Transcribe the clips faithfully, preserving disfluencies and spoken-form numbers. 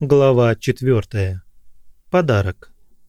Глава четвертая. Подарок.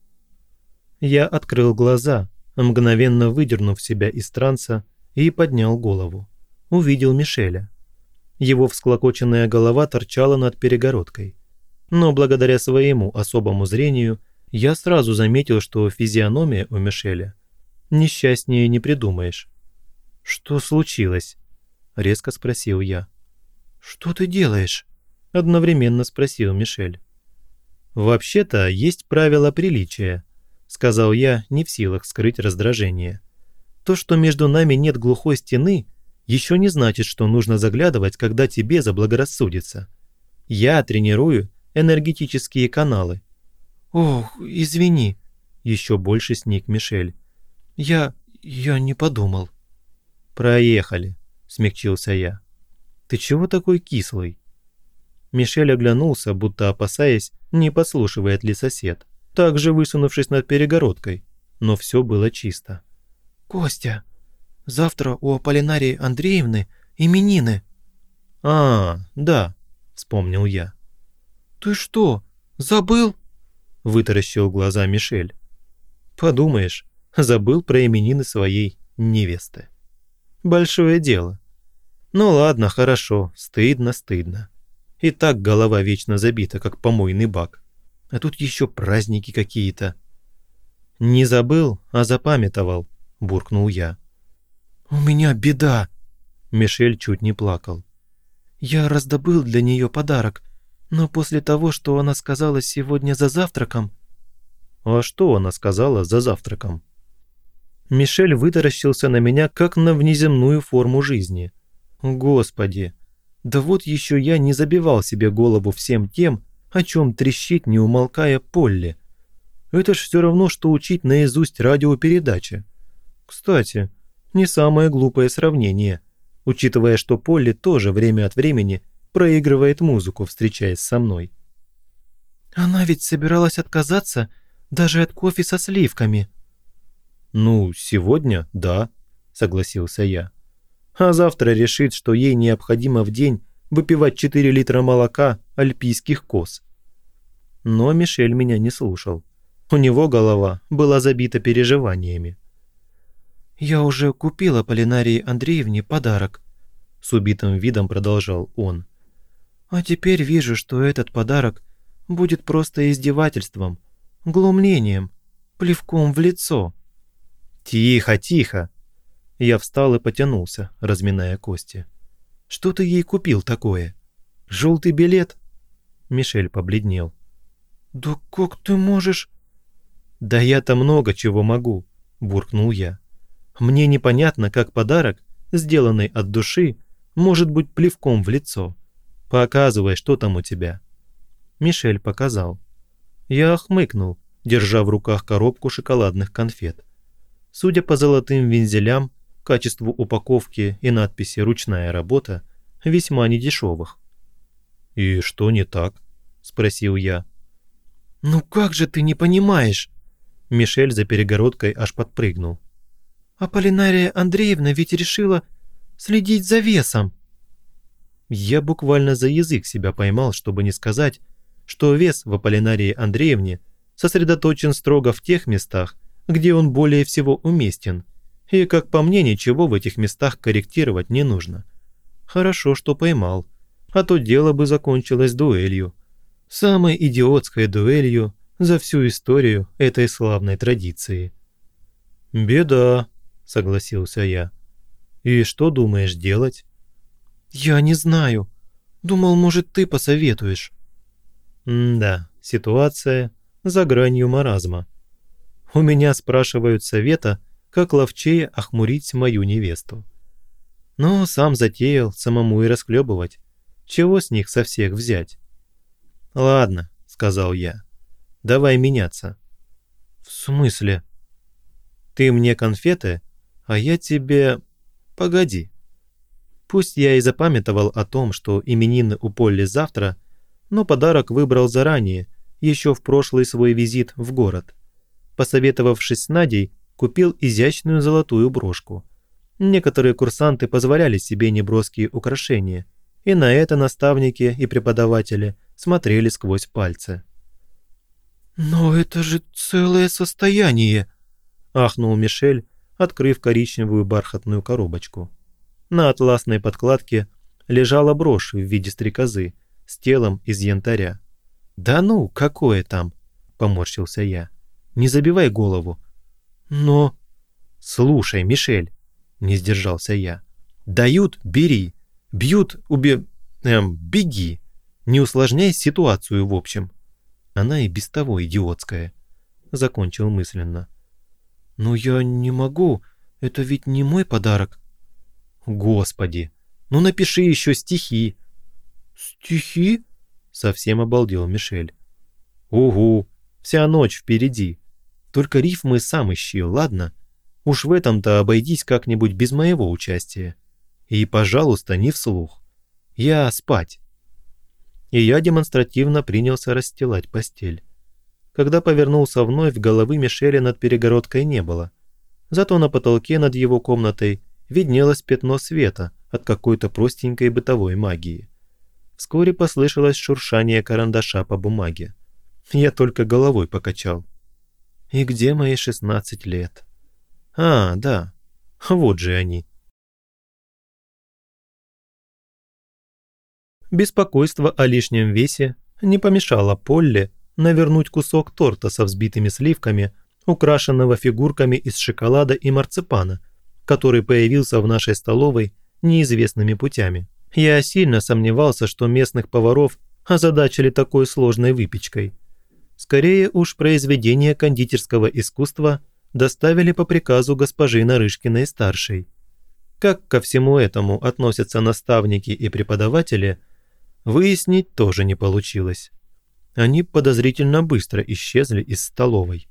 Я открыл глаза, мгновенно выдернув себя из транса, и поднял голову. Увидел Мишеля. Его всклокоченная голова торчала над перегородкой. Но благодаря своему особому зрению я сразу заметил, что физиономия у Мишеля несчастнее не придумаешь. «Что случилось?» – резко спросил я. «Что ты делаешь?» – одновременно спросил Мишель. «Вообще-то есть правила приличия», – сказал я, не в силах скрыть раздражение. «То, что между нами нет глухой стены, еще не значит, что нужно заглядывать, когда тебе заблагорассудится. Я тренирую энергетические каналы». «Ох, извини», – еще больше сник Мишель. «Я... я не подумал». «Проехали», – смягчился я. «Ты чего такой кислый?» Мишель оглянулся, будто опасаясь, не подслушивает ли сосед, также высунувшись над перегородкой, но все было чисто. «Костя, завтра у Аполлинарии Андреевны именины». «А, да», – вспомнил я. «Ты что, забыл?» – вытаращил глаза Мишель. «Подумаешь, забыл про именины своей невесты. Большое дело. Ну ладно, хорошо, стыдно, стыдно. И так голова вечно забита, как помойный бак. А тут еще праздники какие-то». «Не забыл, а запамятовал», – буркнул я. «У меня беда», – Мишель чуть не плакал. «Я раздобыл для нее подарок, но после того, что она сказала сегодня за завтраком...» «А что она сказала за завтраком?» Мишель вытаращился на меня, как на внеземную форму жизни. «Господи, да вот еще я не забивал себе голову всем тем, о чем трещит, не умолкая, Полли. Это ж все равно, что учить наизусть радиопередачи. Кстати, не самое глупое сравнение, учитывая, что Полли тоже время от времени проигрывает музыку, встречаясь со мной». «Она ведь собиралась отказаться даже от кофе со сливками». «Ну, сегодня, да», – согласился я. «А завтра решит, что ей необходимо в день выпивать четыре литра молока альпийских коз». Но Мишель меня не слушал. У него голова была забита переживаниями. «Я уже купила Аполлинарии Андреевне подарок», – с убитым видом продолжал он. «А теперь вижу, что этот подарок будет просто издевательством, глумлением, плевком в лицо». «Тихо, тихо!» Я встал и потянулся, разминая кости. «Что ты ей купил такое? Желтый билет?» Мишель побледнел. «Да как ты можешь...» «Да я-то много чего могу», – буркнул я. «Мне непонятно, как подарок, сделанный от души, может быть плевком в лицо. Показывай, что там у тебя». Мишель показал. Я хмыкнул, держа в руках коробку шоколадных конфет. Судя по золотым вензелям, качеству упаковки и надписи «Ручная работа» весьма недешевых. «И что не так?» – спросил я. «Ну как же ты не понимаешь?» Мишель за перегородкой аж подпрыгнул. «Аполлинария Андреевна ведь решила следить за весом». Я буквально за язык себя поймал, чтобы не сказать, что вес в Аполлинарии Андреевне сосредоточен строго в тех местах, где он более всего уместен, и, как по мне, ничего в этих местах корректировать не нужно. Хорошо, что поймал, а то дело бы закончилось дуэлью. Самой идиотской дуэлью за всю историю этой славной традиции. «Беда», – согласился я. «И что думаешь делать?» «Я не знаю. Думал, может, ты посоветуешь». М-да, ситуация за гранью маразма. У меня спрашивают совета, как ловчее охмурить мою невесту. Но сам затеял самому и расхлебывать. Чего с них со всех взять? «Ладно», — сказал я, — «давай меняться». «В смысле?» «Ты мне конфеты, а я тебе... Погоди». Пусть я и запамятовал о том, что именины у Полли завтра, но подарок выбрал заранее, еще в прошлый свой визит в город. Посоветовавшись с Надей, купил изящную золотую брошку. Некоторые курсанты позволяли себе неброские украшения, И на это наставники и преподаватели смотрели сквозь пальцы. «Но это же целое состояние!» – ахнул Мишель, открыв коричневую бархатную коробочку. На атласной подкладке лежала брошь в виде стрекозы с телом из янтаря. «Да ну, какое там?» – поморщился я. «Не забивай голову». «Но...» «Слушай, Мишель», – не сдержался я. «Дают – бери. Бьют – уби... Эм, беги. Не усложняй ситуацию в общем». Она и без того идиотская. Закончил мысленно. «Но я не могу. Это ведь не мой подарок». «Господи! Ну напиши еще стихи». «Стихи?» Совсем обалдел Мишель. «Угу, вся ночь впереди. Только рифмы сам ищи, ладно? Уж в этом-то обойдись как-нибудь без моего участия. И, пожалуйста, не вслух. Я спать». И я демонстративно принялся расстилать постель. Когда повернулся вновь, головы Мишеля над перегородкой не было. Зато на потолке над его комнатой виднелось пятно света от какой-то простенькой бытовой магии. Вскоре послышалось шуршание карандаша по бумаге. Я только головой покачал. И где мои шестнадцать лет? А, да, вот же они. Беспокойство о лишнем весе не помешало Полли навернуть кусок торта со взбитыми сливками, украшенного фигурками из шоколада и марципана, который появился в нашей столовой неизвестными путями. Я сильно сомневался, что местных поваров озадачили такой сложной выпечкой. Скорее уж произведение кондитерского искусства доставили по приказу госпожи Нарышкиной-старшей. Как ко всему этому относятся наставники и преподаватели, выяснить тоже не получилось. Они подозрительно быстро исчезли из столовой.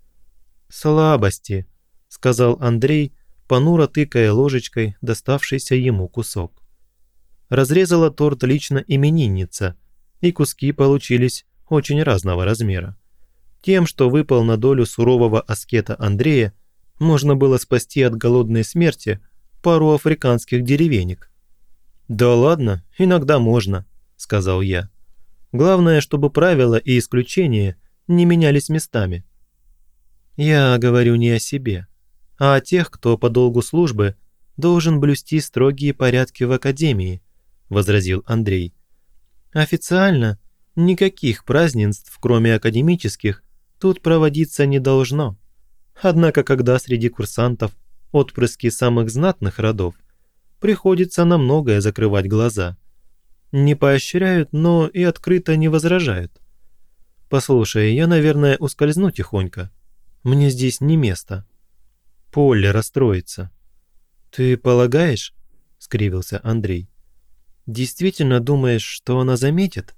«Слабости», – сказал Андрей, понуро тыкая ложечкой доставшийся ему кусок. Разрезала торт лично именинница, и куски получились очень разного размера. Тем, что выпал на долю сурового аскета Андрея, можно было спасти от голодной смерти пару африканских деревенек. «Да ладно, иногда можно», – сказал я. «Главное, чтобы правила и исключения не менялись местами». «Я говорю не о себе, а о тех, кто по долгу службы должен блюсти строгие порядки в академии», – возразил Андрей. «Официально никаких празднеств, кроме академических, тут проводиться не должно. Однако, когда среди курсантов отпрыски самых знатных родов, приходится на многое закрывать глаза. Не поощряют, но и открыто не возражают. Послушай, я, наверное, ускользну тихонько. Мне здесь не место. Полли расстроится». «Ты полагаешь?» – скривился Андрей. «Действительно думаешь, что она заметит?»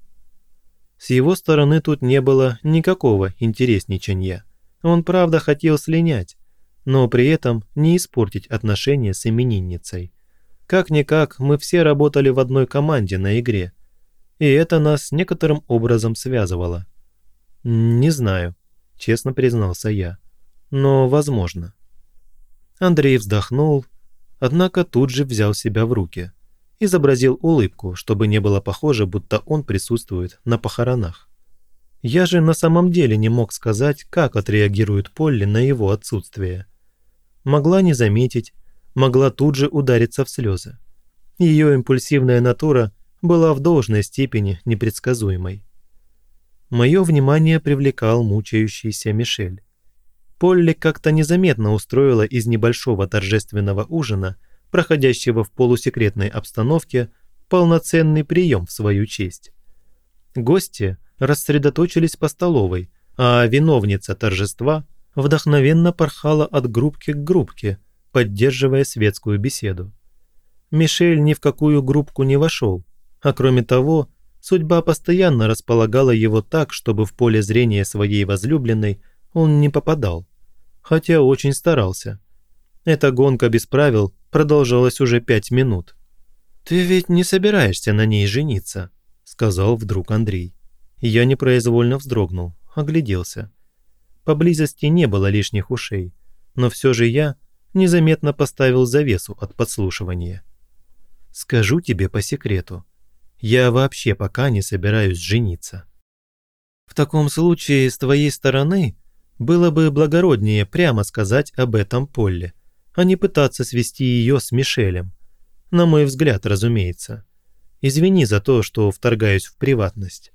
С его стороны тут не было никакого интересничанья. Он правда хотел слинять, но при этом не испортить отношения с именинницей. Как-никак мы все работали в одной команде на игре, и это нас некоторым образом связывало. «Не знаю», – честно признался я, – «но возможно». Андрей вздохнул, однако тут же взял себя в руки. Изобразил улыбку, чтобы не было похоже, будто он присутствует на похоронах. Я же на самом деле не мог сказать, как отреагирует Полли на его отсутствие. Могла не заметить, могла тут же удариться в слезы. Ее импульсивная натура была в должной степени непредсказуемой. Мое внимание привлекал мучающийся Мишель. Полли как-то незаметно устроила из небольшого торжественного ужина, проходящего в полусекретной обстановке, полноценный прием в свою честь. Гости рассредоточились по столовой, а виновница торжества вдохновенно порхала от группки к группке, поддерживая светскую беседу. Мишель ни в какую группку не вошел, а кроме того, судьба постоянно располагала его так, чтобы в поле зрения своей возлюбленной он не попадал, хотя очень старался. Эта гонка без правил продолжалась уже пять минут. «Ты ведь не собираешься на ней жениться?» – сказал вдруг Андрей. Я непроизвольно вздрогнул, огляделся. Поблизости не было лишних ушей, но все же я незаметно поставил завесу от подслушивания. «Скажу тебе по секрету, Я вообще пока не собираюсь жениться. В таком случае с твоей стороны было бы благороднее прямо сказать об этом Полле, а не пытаться свести ее с Мишелем. На мой взгляд, разумеется. Извини за то, что вторгаюсь в приватность.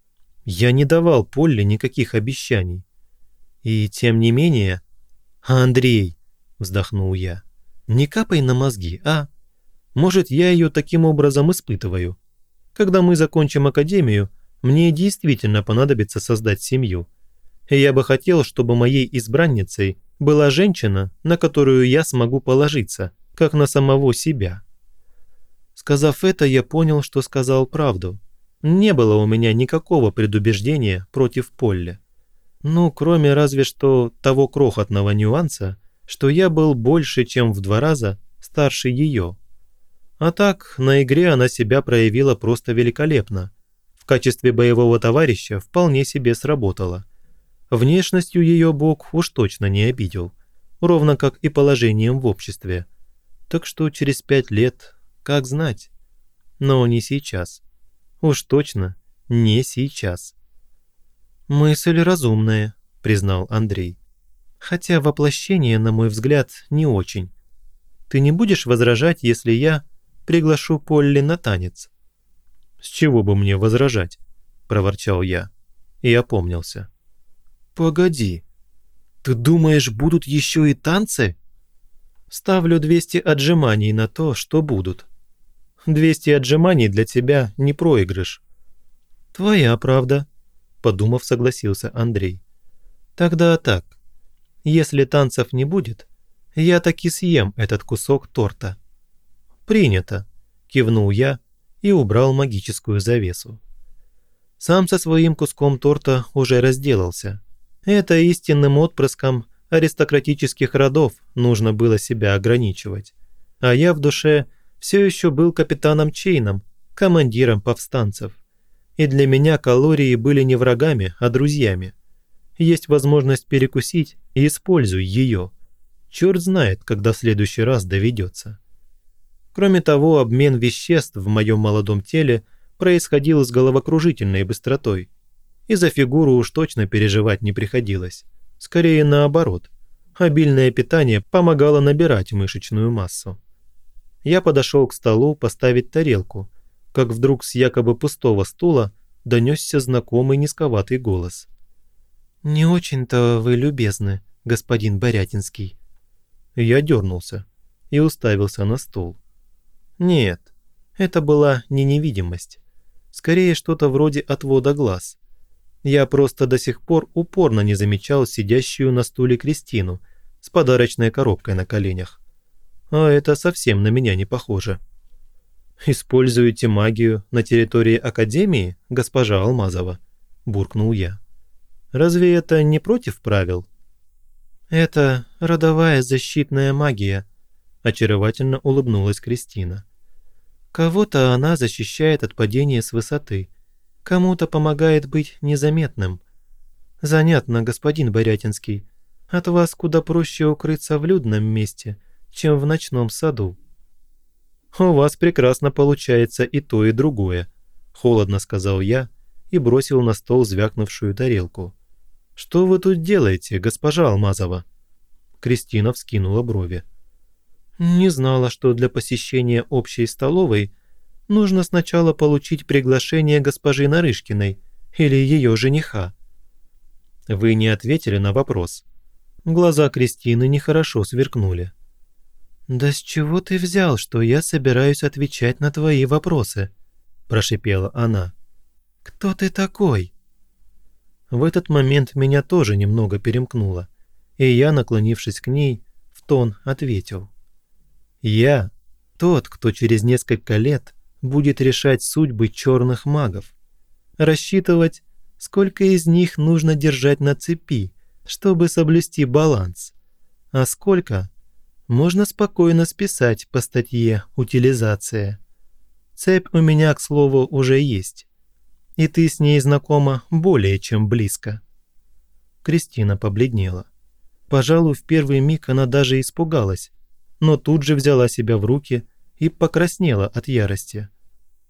Я не давал Полле никаких обещаний. И тем не менее... «Андрей», – вздохнул я, – «не капай на мозги, а? Может, я ее таким образом испытываю. Когда мы закончим академию, мне действительно понадобится создать семью. И я бы хотел, чтобы моей избранницей была женщина, на которую я смогу положиться, как на самого себя». Сказав это, я понял, что сказал правду. Не было у меня никакого предубеждения против Полли. Ну, кроме разве что того крохотного нюанса, что я был больше, чем в два раза старше ее. А так, на игре она себя проявила просто великолепно. В качестве боевого товарища вполне себе сработала. Внешностью ее бог уж точно не обидел, ровно как и положением в обществе. Так что через пять лет, как знать. Но не сейчас. Уж точно не сейчас. «Мысль разумная», – признал Андрей. «Хотя воплощение, на мой взгляд, не очень. Ты не будешь возражать, если я приглашу Полли на танец?» «С чего бы мне возражать?» – проворчал я и опомнился. «Погоди, ты думаешь, будут еще и танцы?» «Ставлю двести отжиманий на то, что будут. двести отжиманий для тебя не проигрыш». «Твоя правда», – подумав, согласился Андрей. «Тогда так. Если танцев не будет, я таки съем этот кусок торта». «Принято», – кивнул я и убрал магическую завесу. Сам со своим куском торта уже разделался. Это истинным отпрыском аристократических родов нужно было себя ограничивать. А я в душе все еще был капитаном Чейном, командиром повстанцев. И для меня калории были не врагами, а друзьями. Есть возможность перекусить, и используй ее. Черт знает, когда в следующий раз доведется. Кроме того, обмен веществ в моем молодом теле происходил с головокружительной быстротой. И за фигуру уж точно переживать не приходилось. Скорее наоборот. Обильное питание помогало набирать мышечную массу. Я подошел к столу поставить тарелку, как вдруг с якобы пустого стула донесся знакомый низковатый голос. «Не очень-то вы любезны, господин Борятинский». Я дернулся и уставился на стул. Нет, это была не невидимость. Скорее, что-то вроде отвода глаз. Я просто до сих пор упорно не замечал сидящую на стуле Кристину с подарочной коробкой на коленях. А это совсем на меня не похоже. «Используете магию на территории Академии, госпожа Алмазова?» – буркнул я. «Разве это не против правил?» «Это родовая защитная магия», – очаровательно улыбнулась Кристина. «Кого-то она защищает от падения с высоты, кому-то помогает быть незаметным. Занятно, господин Борятинский, от вас куда проще укрыться в людном месте, чем в ночном саду». «У вас прекрасно получается и то, и другое», – холодно сказал я и бросил на стол звякнувшую тарелку. «Что вы тут делаете, госпожа Алмазова?» Кристина вскинула брови. «Не знала, что для посещения общей столовой нужно сначала получить приглашение госпожи Нарышкиной или ее жениха». «Вы не ответили на вопрос». Глаза Кристины нехорошо сверкнули. «Да с чего ты взял, что я собираюсь отвечать на твои вопросы?» – прошипела она. «Кто ты такой?» В этот момент меня тоже немного перемкнуло, и я, наклонившись к ней, в тон ответил. «Я тот, кто через несколько лет будет решать судьбы черных магов, рассчитывать, сколько из них нужно держать на цепи, чтобы соблюсти баланс, а сколько можно спокойно списать по статье «Утилизация». Цепь у меня, к слову, уже есть, и ты с ней знакома более чем близко». Кристина побледнела. Пожалуй, в первый миг она даже испугалась, но тут же взяла себя в руки и покраснела от ярости.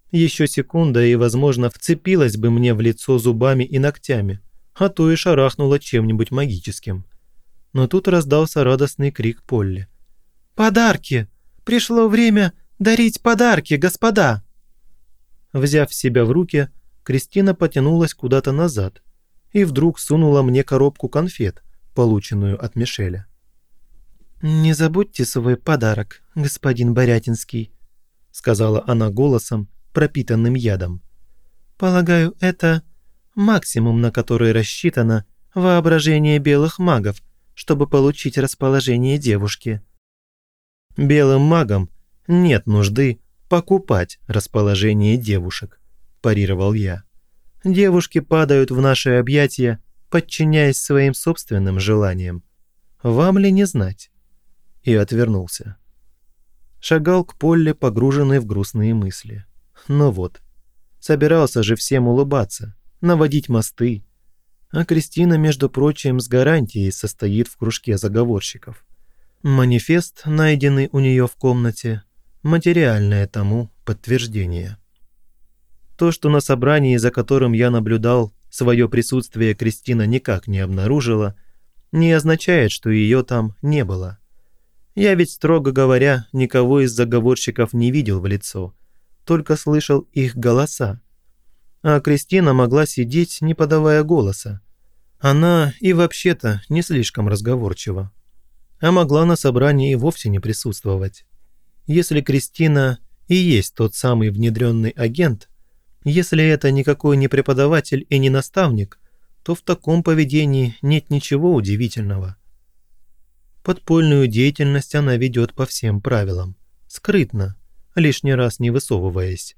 Еще секунда и, возможно, вцепилась бы мне в лицо зубами и ногтями, а то и шарахнула чем-нибудь магическим. Но тут раздался радостный крик Полли. «Подарки! Пришло время дарить подарки, господа!» Взяв себя в руки, Кристина потянулась куда-то назад и вдруг сунула мне коробку конфет, полученную от Мишеля. «Не забудьте свой подарок, господин Борятинский», — сказала она голосом, пропитанным ядом. «Полагаю, это максимум, на который рассчитано воображение белых магов, чтобы получить расположение девушки». «Белым магам нет нужды покупать расположение девушек», – парировал я. «Девушки падают в наши объятия, подчиняясь своим собственным желаниям. Вам ли не знать?» И отвернулся. Шагал к Полле, погруженный в грустные мысли. Ну вот, собирался же всем улыбаться, наводить мосты. А Кристина, между прочим, с гарантией состоит в кружке заговорщиков. Манифест, найденный у нее в комнате, материальное тому подтверждение. То, что на собрании, за которым я наблюдал, свое присутствие Кристина никак не обнаружила, не означает, что ее там не было. Я ведь, строго говоря, никого из заговорщиков не видел в лицо, только слышал их голоса. А Кристина могла сидеть, не подавая голоса. Она и вообще-то не слишком разговорчива. А могла на собрании и вовсе не присутствовать. Если Кристина и есть тот самый внедренный агент, если это никакой не преподаватель и не наставник, то в таком поведении нет ничего удивительного. Подпольную деятельность она ведет по всем правилам, скрытно, лишний раз не высовываясь.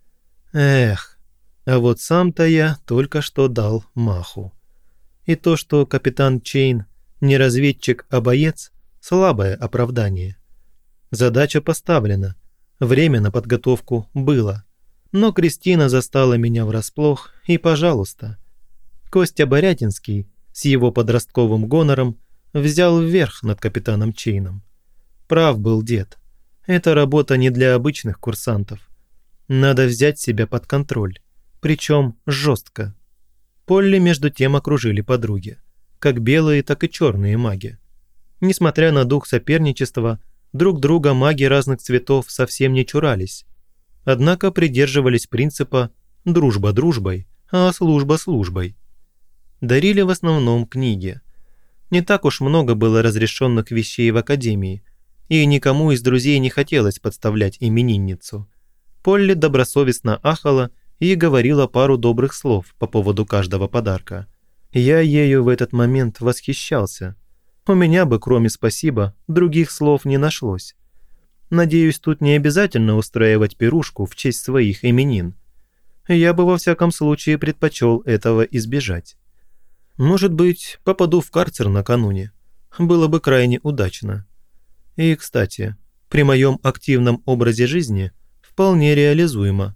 Эх, а вот сам-то я только что дал маху. И то, что капитан Чейн не разведчик, а боец – слабое оправдание. Задача поставлена, время на подготовку было. Но Кристина застала меня врасплох, и, пожалуйста. Костя Борятинский с его подростковым гонором взял вверх над капитаном Чейном. Прав был дед. Это работа не для обычных курсантов. Надо взять себя под контроль, причем жестко. Полли между тем окружили подруги, как белые, так и черные маги. Несмотря на дух соперничества, друг друга маги разных цветов совсем не чурались. Однако придерживались принципа «дружба дружбой, а служба службой». Дарили в основном книги. Не так уж много было разрешенных вещей в академии, и никому из друзей не хотелось подставлять именинницу. Полли добросовестно ахала и говорила пару добрых слов по поводу каждого подарка. Я ею в этот момент восхищался. У меня бы, кроме «спасибо», других слов не нашлось. Надеюсь, тут не обязательно устраивать пирушку в честь своих именин. Я бы во всяком случае предпочел этого избежать. Может быть, попаду в карцер накануне. Было бы крайне удачно. И, кстати, при моем активном образе жизни вполне реализуемо.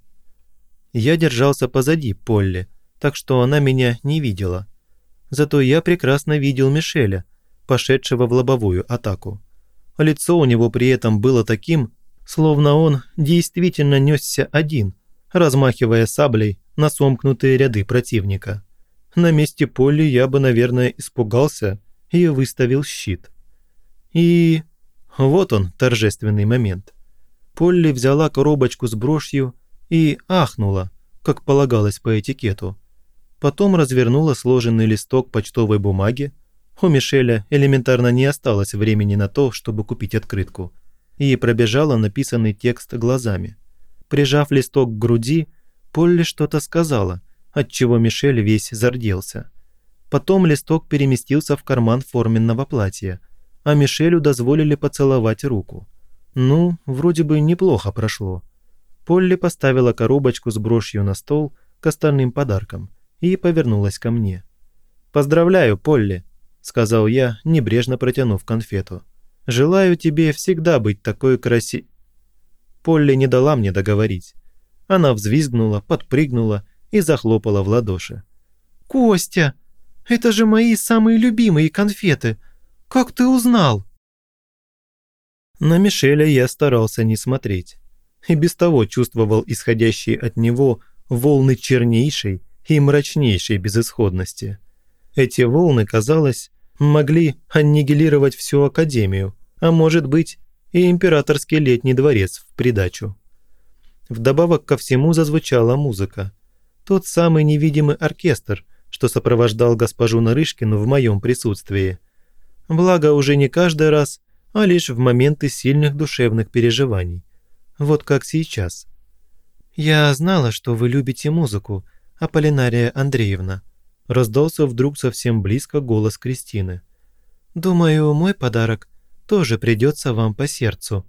Я держался позади Полли, так что она меня не видела. Зато я прекрасно видел Мишеля, пошедшего в лобовую атаку. Лицо у него при этом было таким, словно он действительно несся один, размахивая саблей на сомкнутые ряды противника. На месте Полли я бы, наверное, испугался и выставил щит. И вот он, торжественный момент. Полли взяла коробочку с брошью и ахнула, как полагалось по этикету. Потом развернула сложенный листок почтовой бумаги. У Мишеля элементарно не осталось времени на то, чтобы купить открытку, и пробежала написанный текст глазами. Прижав листок к груди, Полли что-то сказала, отчего Мишель весь зарделся. Потом листок переместился в карман форменного платья, а Мишелю дозволили поцеловать руку. Ну, вроде бы неплохо прошло. Полли поставила коробочку с брошью на стол к остальным подаркам и повернулась ко мне. «Поздравляю, Полли», – сказал я, небрежно протянув конфету. «Желаю тебе всегда быть такой краси...» Полли не дала мне договорить. Она взвизгнула, подпрыгнула и захлопала в ладоши. «Костя, это же мои самые любимые конфеты! Как ты узнал?» На Мишеля я старался не смотреть. и без того чувствовал исходящие от него волны чернейшей и мрачнейшей безысходности. Эти волны, казалось, могли аннигилировать всю Академию, а может быть и императорский летний дворец в придачу. Вдобавок ко всему зазвучала музыка. Тот самый невидимый оркестр, что сопровождал госпожу Нарышкину в моем присутствии. Благо уже не каждый раз, а лишь в моменты сильных душевных переживаний. Вот как сейчас. «Я знала, что вы любите музыку, Аполлинария Андреевна», раздался вдруг совсем близко голос Кристины. «Думаю, мой подарок тоже придется вам по сердцу».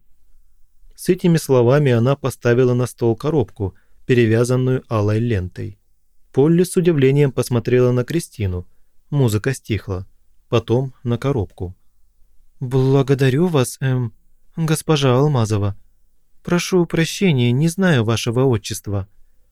С этими словами она поставила на стол коробку, перевязанную алой лентой. Полли с удивлением посмотрела на Кристину. Музыка стихла. Потом на коробку. «Благодарю вас, эм, госпожа Алмазова. Прошу прощения, не знаю вашего отчества».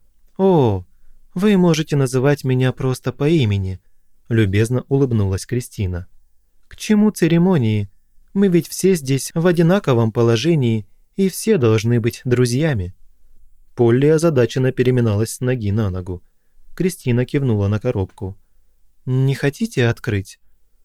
«О, вы можете называть меня просто по имени», – любезно улыбнулась Кристина. «К чему церемонии? Мы ведь все здесь в одинаковом положении, и все должны быть друзьями». Полли озадаченно переминалась с ноги на ногу. Кристина кивнула на коробку. «Не хотите открыть?»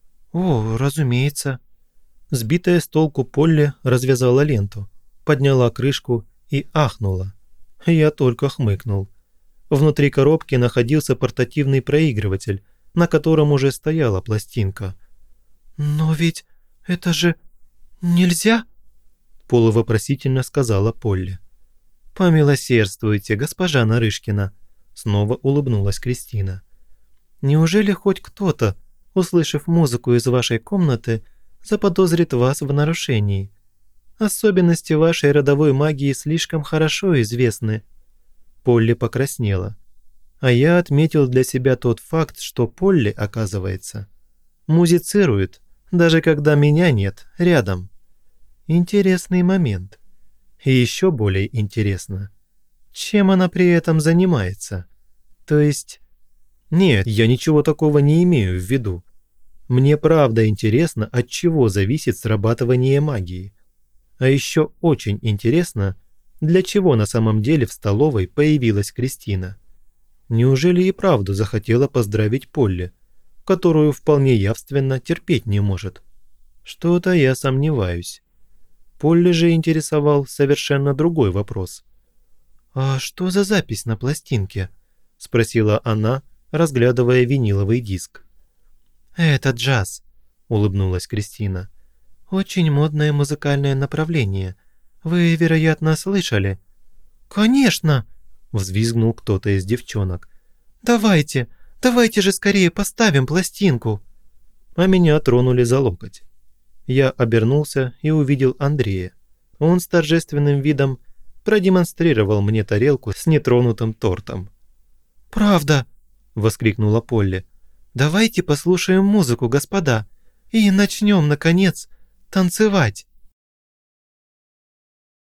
«О, разумеется». Сбитая с толку Полли развязала ленту, подняла крышку и ахнула. Я только хмыкнул. Внутри коробки находился портативный проигрыватель, на котором уже стояла пластинка. «Но ведь это же нельзя?» полувопросительно сказала Полли. «Помилосердствуйте, госпожа Нарышкина», снова улыбнулась Кристина. «Неужели хоть кто-то, услышав музыку из вашей комнаты, заподозрит вас в нарушении? Особенности вашей родовой магии слишком хорошо известны». Полли покраснела. А я отметил для себя тот факт, что Полли, оказывается, музицирует, даже когда меня нет рядом. Интересный момент. И еще более интересно, чем она при этом занимается. То есть... Нет, я ничего такого не имею в виду. Мне правда интересно, от чего зависит срабатывание магии. А еще очень интересно, для чего на самом деле в столовой появилась Кристина. Неужели и правду захотела поздравить Полли, которую вполне явственно терпеть не может? Что-то я сомневаюсь. Полли же интересовал совершенно другой вопрос. «А что за запись на пластинке?» – спросила она, разглядывая виниловый диск. «Это джаз», – улыбнулась Кристина. «Очень модное музыкальное направление. Вы, вероятно, слышали?» «Конечно!» – взвизгнул кто-то из девчонок. «Давайте, давайте же скорее поставим пластинку!» А меня тронули за локоть. Я обернулся и увидел Андрея. Он с торжественным видом продемонстрировал мне тарелку с нетронутым тортом. «Правда!» – воскликнула Полли. «Давайте послушаем музыку, господа, и начнем, наконец, танцевать!»